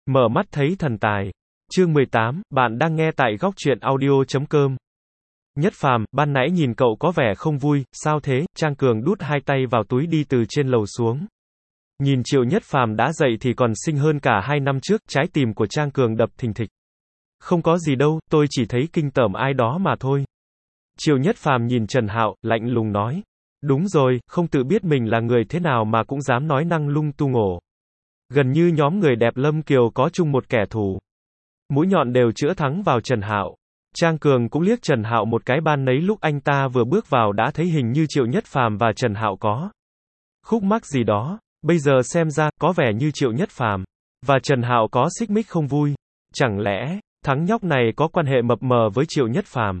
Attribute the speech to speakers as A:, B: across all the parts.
A: Mở mắt thấy thần tài. Chương 18, bạn đang nghe tại góc truyện audio.com. Nhất Phàm, ban nãy nhìn cậu có vẻ không vui, sao thế? Trang Cường đút hai tay vào túi đi từ trên lầu xuống. Nhìn Triệu Nhất Phàm đã dậy thì còn xinh hơn cả 2 năm trước, trái tim của Trang Cường đập thình thịch. Không có gì đâu, tôi chỉ thấy kinh tởm ai đó mà thôi. Triệu Nhất Phàm nhìn Trần Hạo, lạnh lùng nói. Đúng rồi, không tự biết mình là người thế nào mà cũng dám nói năng lung tung ổ. Gần như nhóm người đẹp Lâm Kiều có chung một kẻ thù. Mũi nhọn đều chữa thắng vào Trần Hạo. Trang Cường cũng liếc Trần Hạo một cái, ban nấy lúc anh ta vừa bước vào đã thấy hình như Triệu Nhất Phàm và Trần Hạo có khúc mắc gì đó. Bây giờ xem ra, có vẻ như Triệu Nhất Phàm và Trần Hạo có xích mích không vui. Chẳng lẽ, thằng nhóc này có quan hệ mập mờ với Triệu Nhất Phàm?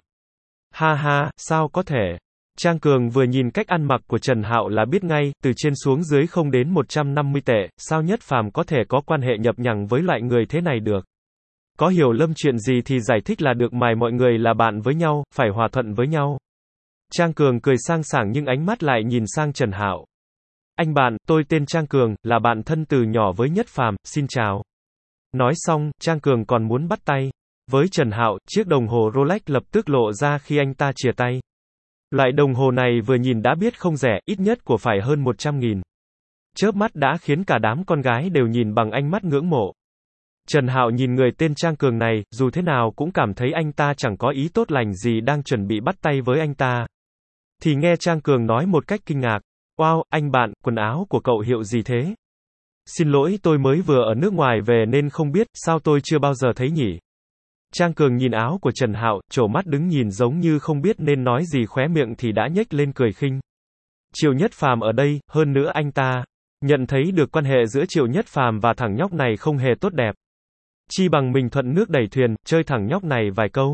A: Ha ha, sao có thể? Trang Cường vừa nhìn cách ăn mặc của Trần Hạo là biết ngay, từ trên xuống dưới không đến 150 tệ, sao Nhất Phàm có thể có quan hệ nhập nhằng với loại người thế này được? Có hiểu lầm chuyện gì thì giải thích là được, mà mọi người là bạn với nhau, phải hòa thuận với nhau. Trang Cường cười sang sảng nhưng ánh mắt lại nhìn sang Trần Hạo. Anh bạn, tôi tên Trang Cường, là bạn thân từ nhỏ với Nhất Phàm, xin chào. Nói xong, Trang Cường còn muốn bắt tay với Trần Hạo, chiếc đồng hồ Rolex lập tức lộ ra khi anh ta chìa tay. Loại đồng hồ này vừa nhìn đã biết không rẻ, ít nhất của phải hơn 100.000. Chớp mắt đã khiến cả đám con gái đều nhìn bằng ánh mắt ngưỡng mộ. Trần Hạo nhìn người tên Trang Cường này, dù thế nào cũng cảm thấy anh ta chẳng có ý tốt lành gì đang chuẩn bị bắt tay với anh ta. Thì nghe Trang Cường nói một cách kinh ngạc. Wow, anh bạn, quần áo của cậu hiệu gì thế? Xin lỗi, tôi mới vừa ở nước ngoài về nên không biết, sao tôi chưa bao giờ thấy nhỉ? Trang Cường nhìn áo của Trần Hạo, trổ mắt đứng nhìn giống như không biết nên nói gì, khóe miệng thì đã nhếch lên cười khinh. Triệu Nhất Phàm ở đây, hơn nữa anh ta nhận thấy được quan hệ giữa Triệu Nhất Phàm và thằng nhóc này không hề tốt đẹp. Chi bằng mình thuận nước đẩy thuyền, chơi thằng nhóc này vài câu.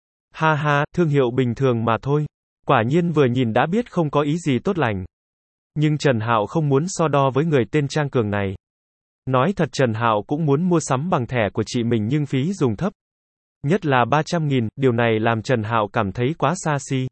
A: Ha ha, thương hiệu bình thường mà thôi. Quả nhiên vừa nhìn đã biết không có ý gì tốt lành. Nhưng Trần Hạo không muốn so đo với người tên Trang Cường này. Nói thật, Trần Hạo cũng muốn mua sắm bằng thẻ của chị mình nhưng phí dùng thấp. Nhất là 300.000, điều này làm Trần Hạo cảm thấy quá xa xỉ.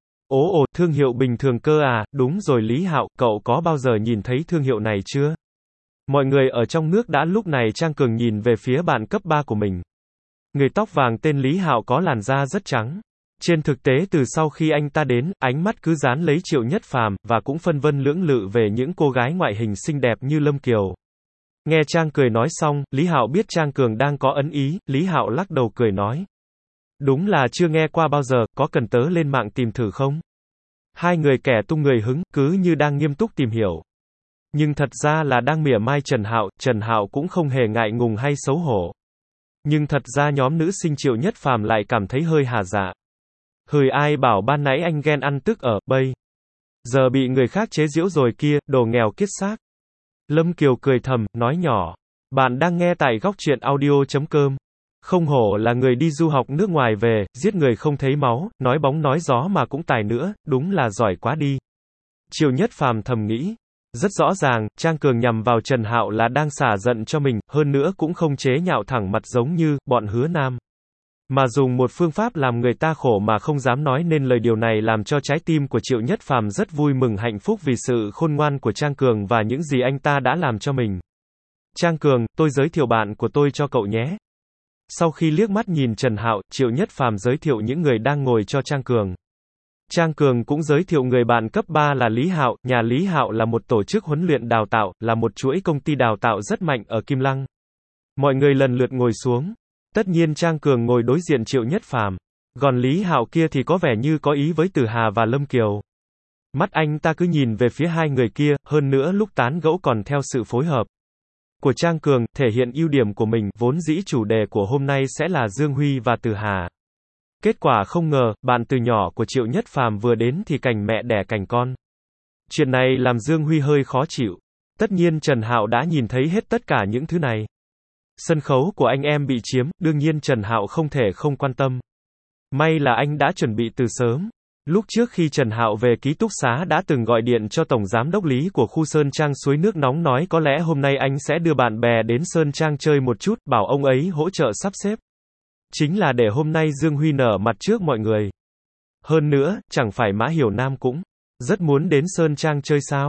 A: Ồ, thương hiệu bình thường cơ à? Đúng rồi Lý Hạo, cậu có bao giờ nhìn thấy thương hiệu này chưa? Mọi người ở trong nước đã. Lúc này Trang Cường nhìn về phía bạn cấp 3 của mình. Người tóc vàng tên Lý Hạo có làn da rất trắng. Trên thực tế từ sau khi anh ta đến, ánh mắt cứ dán lấy Triệu Nhất Phàm, và cũng phân vân lưỡng lự về những cô gái ngoại hình xinh đẹp như Lâm Kiều. Nghe Trang cười nói xong, Lý Hạo biết Trang Cường đang có ẩn ý, Lý Hạo lắc đầu cười nói. Đúng là chưa nghe qua bao giờ, có cần tớ lên mạng tìm thử không? Hai người kẻ tung người hứng, cứ như đang nghiêm túc tìm hiểu. Nhưng thật ra là đang mỉa mai Trần Hạo cũng không hề ngại ngùng hay xấu hổ. Nhưng thật ra nhóm nữ sinh Triệu Nhất Phàm lại cảm thấy hơi hà dạ. Hời, ai bảo ban nãy anh ghen ăn tức ở, bây giờ bị người khác chế giễu rồi kia, đồ nghèo kiết xác. Lâm Kiều cười thầm, nói nhỏ. Bạn đang nghe tại góc truyện audio.com. Không hổ là người đi du học nước ngoài về, giết người không thấy máu, nói bóng nói gió mà cũng tài nữa, đúng là giỏi quá đi. Triệu Nhất Phàm thầm nghĩ. Rất rõ ràng, Trang Cường nhằm vào Trần Hạo là đang xả giận cho mình, hơn nữa cũng không chế nhạo thẳng mặt giống như bọn Hứa Nam. Mà dùng một phương pháp làm người ta khổ mà không dám nói nên lời, điều này làm cho trái tim của Triệu Nhất Phàm rất vui mừng hạnh phúc vì sự khôn ngoan của Trang Cường và những gì anh ta đã làm cho mình. Trang Cường, tôi giới thiệu bạn của tôi cho cậu nhé. Sau khi liếc mắt nhìn Trần Hạo, Triệu Nhất Phàm giới thiệu những người đang ngồi cho Trang Cường. Trang Cường cũng giới thiệu người bạn cấp 3 là Lý Hạo. Nhà Lý Hạo là một tổ chức huấn luyện đào tạo, là một chuỗi công ty đào tạo rất mạnh ở Kim Lăng. Mọi người lần lượt ngồi xuống. Tất nhiên Trang Cường ngồi đối diện Triệu Nhất Phàm. Còn Lý Hạo kia thì có vẻ như có ý với Tử Hà và Lâm Kiều. Mắt anh ta cứ nhìn về phía hai người kia, hơn nữa lúc tán gẫu còn theo sự phối hợp của Trang Cường, thể hiện ưu điểm của mình. Vốn dĩ chủ đề của hôm nay sẽ là Dương Huy và Tử Hà. Kết quả không ngờ, bạn từ nhỏ của Triệu Nhất Phàm vừa đến thì cành mẹ đẻ cành con. Chuyện này làm Dương Huy hơi khó chịu. Tất nhiên Trần Hạo đã nhìn thấy hết tất cả những thứ này. Sân khấu của anh em bị chiếm, đương nhiên Trần Hạo không thể không quan tâm. May là anh đã chuẩn bị từ sớm. Lúc trước khi Trần Hạo về ký túc xá đã từng gọi điện cho Tổng Giám đốc Lý của khu Sơn Trang suối nước nóng, nói có lẽ hôm nay anh sẽ đưa bạn bè đến Sơn Trang chơi một chút, bảo ông ấy hỗ trợ sắp xếp. Chính là để hôm nay Dương Huy nở mặt trước mọi người. Hơn nữa, chẳng phải Mã Hiểu Nam cũng rất muốn đến Sơn Trang chơi sao?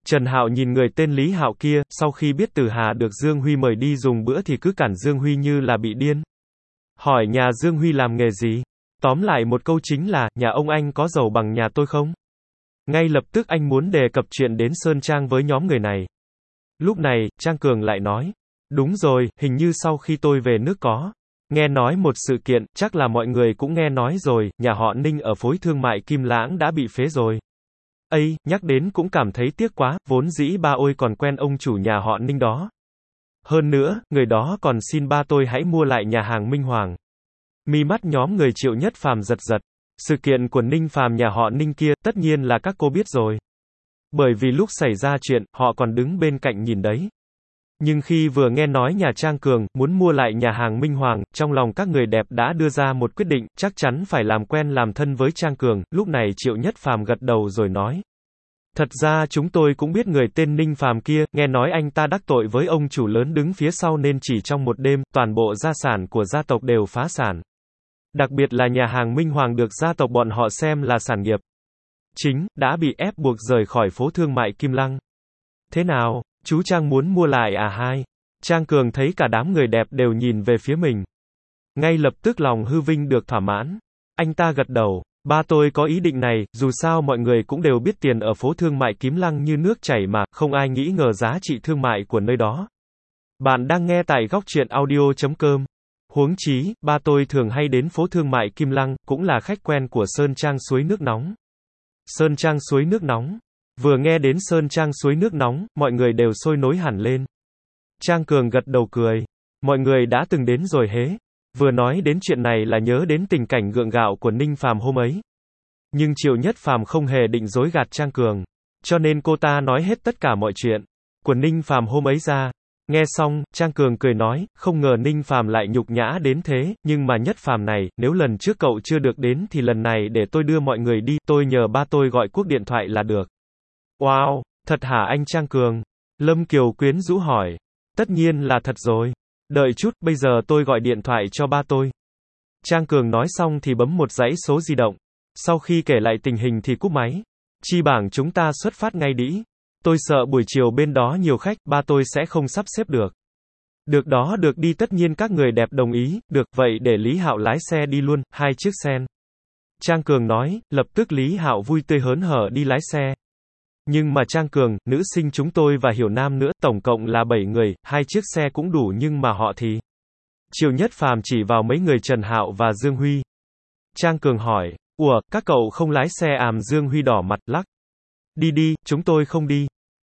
A: Trần Hạo nhìn người tên Lý Hạo kia, sau khi biết Từ Hà được Dương Huy mời đi dùng bữa thì cứ cản Dương Huy như là bị điên. Hỏi nhà Dương Huy làm nghề gì? Tóm lại một câu chính là, nhà ông anh có giàu bằng nhà tôi không? Ngay lập tức anh muốn đề cập chuyện đến Sơn Trang với nhóm người này. Lúc này, Trang Cường lại nói, đúng rồi, hình như sau khi tôi về nước có nghe nói một sự kiện, chắc là mọi người cũng nghe nói rồi, nhà họ Ninh ở Phối Thương mại Kim Lãng đã bị phế rồi. Ây, nhắc đến cũng cảm thấy tiếc quá, vốn dĩ ba ôi còn quen ông chủ nhà họ Ninh đó. Hơn nữa, người đó còn xin ba tôi hãy mua lại nhà hàng Minh Hoàng. Mi mắt nhóm người Triệu Nhất Phàm giật giật. Sự kiện của Ninh Phàm nhà họ Ninh kia, tất nhiên là các cô biết rồi. Bởi vì lúc xảy ra chuyện, họ còn đứng bên cạnh nhìn đấy. Nhưng khi vừa nghe nói nhà Trang Cường muốn mua lại nhà hàng Minh Hoàng, trong lòng các người đẹp đã đưa ra một quyết định, chắc chắn phải làm quen làm thân với Trang Cường. Lúc này Triệu Nhất Phàm gật đầu rồi nói. Thật ra chúng tôi cũng biết người tên Ninh Phàm kia, nghe nói anh ta đắc tội với ông chủ lớn đứng phía sau nên chỉ trong một đêm, toàn bộ gia sản của gia tộc đều phá sản. Đặc biệt là nhà hàng Minh Hoàng được gia tộc bọn họ xem là sản nghiệp chính, đã bị ép buộc rời khỏi phố thương mại Kim Lăng. Thế nào, chú Trang muốn mua lại à hai? Trang Cường thấy cả đám người đẹp đều nhìn về phía mình. Ngay lập tức lòng hư vinh được thỏa mãn. Anh ta gật đầu. Ba tôi có ý định này, dù sao mọi người cũng đều biết tiền ở phố thương mại Kim Lăng như nước chảy mà, không ai nghĩ ngờ giá trị thương mại của nơi đó. Bạn đang nghe tại góc truyện audio.com. Huống chí, ba tôi thường hay đến phố thương mại Kim Lăng, cũng là khách quen của Sơn Trang suối nước nóng. Sơn Trang suối nước nóng. Vừa nghe đến Sơn Trang suối nước nóng, mọi người đều sôi nổi hẳn lên. Trang Cường gật đầu cười. Mọi người đã từng đến rồi hế. Vừa nói đến chuyện này là nhớ đến tình cảnh gượng gạo của Ninh Phàm hôm ấy. Nhưng Triệu Nhất Phàm không hề định dối gạt Trang Cường. Cho nên cô ta nói hết tất cả mọi chuyện của Ninh Phàm hôm ấy ra. Nghe xong, Trang Cường cười nói, không ngờ Ninh Phàm lại nhục nhã đến thế, nhưng mà Nhất Phàm này, nếu lần trước cậu chưa được đến thì lần này để tôi đưa mọi người đi, tôi nhờ ba tôi gọi Quốc điện thoại là được. Wow, thật hả anh Trang Cường? Lâm Kiều quyến rũ hỏi. Tất nhiên là thật rồi. Đợi chút, bây giờ tôi gọi điện thoại cho ba tôi. Trang Cường nói xong thì bấm một dãy số di động. Sau khi kể lại tình hình thì cúp máy. Chi bảng chúng ta xuất phát ngay đĩ. Tôi sợ buổi chiều bên đó nhiều khách, ba tôi sẽ không sắp xếp được. Được đó, được đi, tất nhiên các người đẹp đồng ý, được, vậy để Lý Hạo lái xe đi luôn, 2 chiếc sen. Trang Cường nói, lập tức Lý Hạo vui tươi hớn hở đi lái xe. Nhưng mà Trang Cường, nữ sinh chúng tôi và Hiểu Nam nữa, tổng cộng là 7 người, 2 chiếc xe cũng đủ nhưng mà họ thì. Triệu Nhất Phàm chỉ vào mấy người Trần Hạo và Dương Huy. Trang Cường hỏi, ủa, các cậu không lái xe àm? Dương Huy đỏ mặt, lắc. Đi đi, chúng tôi không đi.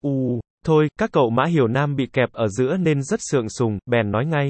A: Thôi, các cậu Mã Hiểu Nam bị kẹp ở giữa nên rất sượng sùng, bèn nói ngay.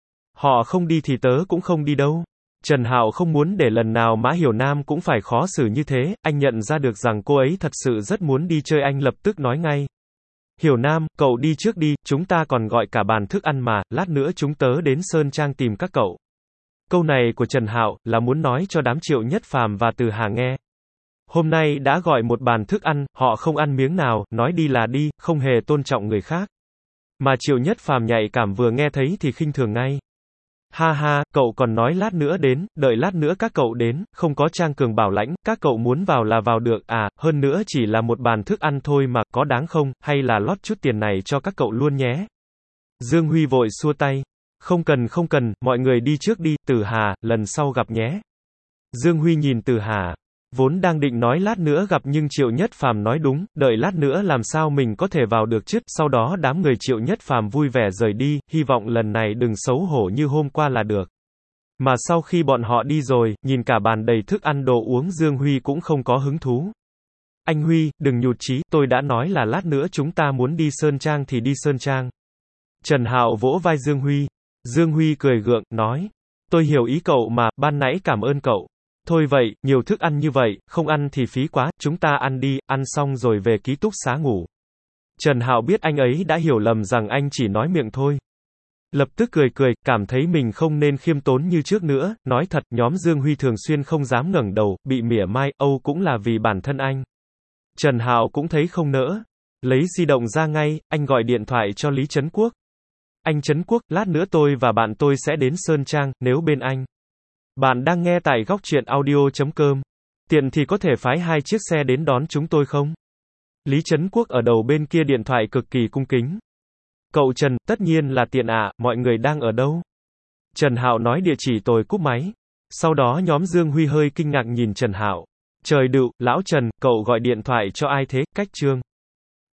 A: Họ không đi thì tớ cũng không đi đâu. Trần Hạo không muốn để lần nào Mã Hiểu Nam cũng phải khó xử như thế, anh nhận ra được rằng cô ấy thật sự rất muốn đi chơi, anh lập tức nói ngay. Hiểu Nam, cậu đi trước đi, chúng ta còn gọi cả bàn thức ăn mà, lát nữa chúng tớ đến Sơn Trang tìm các cậu. Câu này của Trần Hạo là muốn nói cho đám Triệu Nhất Phàm và Từ Hà nghe. Hôm nay đã gọi một bàn thức ăn, họ không ăn miếng nào, nói đi là đi, không hề tôn trọng người khác. Mà Triệu Nhất Phàm nhạy cảm vừa nghe thấy thì khinh thường ngay. Ha ha, cậu còn nói lát nữa đến, đợi lát nữa các cậu đến, không có Trang Cường bảo lãnh, các cậu muốn vào là vào được à, hơn nữa chỉ là một bàn thức ăn thôi mà, có đáng không, hay là lót chút tiền này cho các cậu luôn nhé. Dương Huy vội xua tay. Không cần, mọi người đi trước đi, Từ Hà, lần sau gặp nhé. Dương Huy nhìn Từ Hà. Vốn đang định nói lát nữa gặp nhưng Triệu Nhất Phàm nói đúng, đợi lát nữa làm sao mình có thể vào được chứ, sau đó đám người Triệu Nhất Phàm vui vẻ rời đi, hy vọng lần này đừng xấu hổ như hôm qua là được. Mà sau khi bọn họ đi rồi, nhìn cả bàn đầy thức ăn đồ uống, Dương Huy cũng không có hứng thú. Anh Huy, đừng nhụt chí, tôi đã nói là lát nữa chúng ta muốn đi Sơn Trang thì đi Sơn Trang. Trần Hạo vỗ vai Dương Huy. Dương Huy cười gượng, nói, tôi hiểu ý cậu mà, ban nãy cảm ơn cậu. Thôi vậy, nhiều thức ăn như vậy, không ăn thì phí quá, chúng ta ăn đi, ăn xong rồi về ký túc xá ngủ. Trần Hạo biết anh ấy đã hiểu lầm rằng anh chỉ nói miệng thôi. Lập tức cười, cảm thấy mình không nên khiêm tốn như trước nữa, nói thật, nhóm Dương Huy thường xuyên không dám ngẩng đầu, bị mỉa mai, cũng là vì bản thân anh. Trần Hạo cũng thấy không nỡ. Lấy di động ra ngay, anh gọi điện thoại cho Lý Trấn Quốc. Anh Trấn Quốc, lát nữa tôi và bạn tôi sẽ đến Sơn Trang, nếu bên anh. Bạn đang nghe tại góc truyện audio.com. Tiện thì có thể phái 2 chiếc xe đến đón chúng tôi không? Lý Trấn Quốc ở đầu bên kia điện thoại cực kỳ cung kính. Cậu Trần, tất nhiên là tiện ạ, mọi người đang ở đâu? Trần Hạo nói địa chỉ tôi cúp máy. Sau đó nhóm Dương Huy hơi kinh ngạc nhìn Trần Hạo. Trời đựu, lão Trần, cậu gọi điện thoại cho ai thế, cách Trương?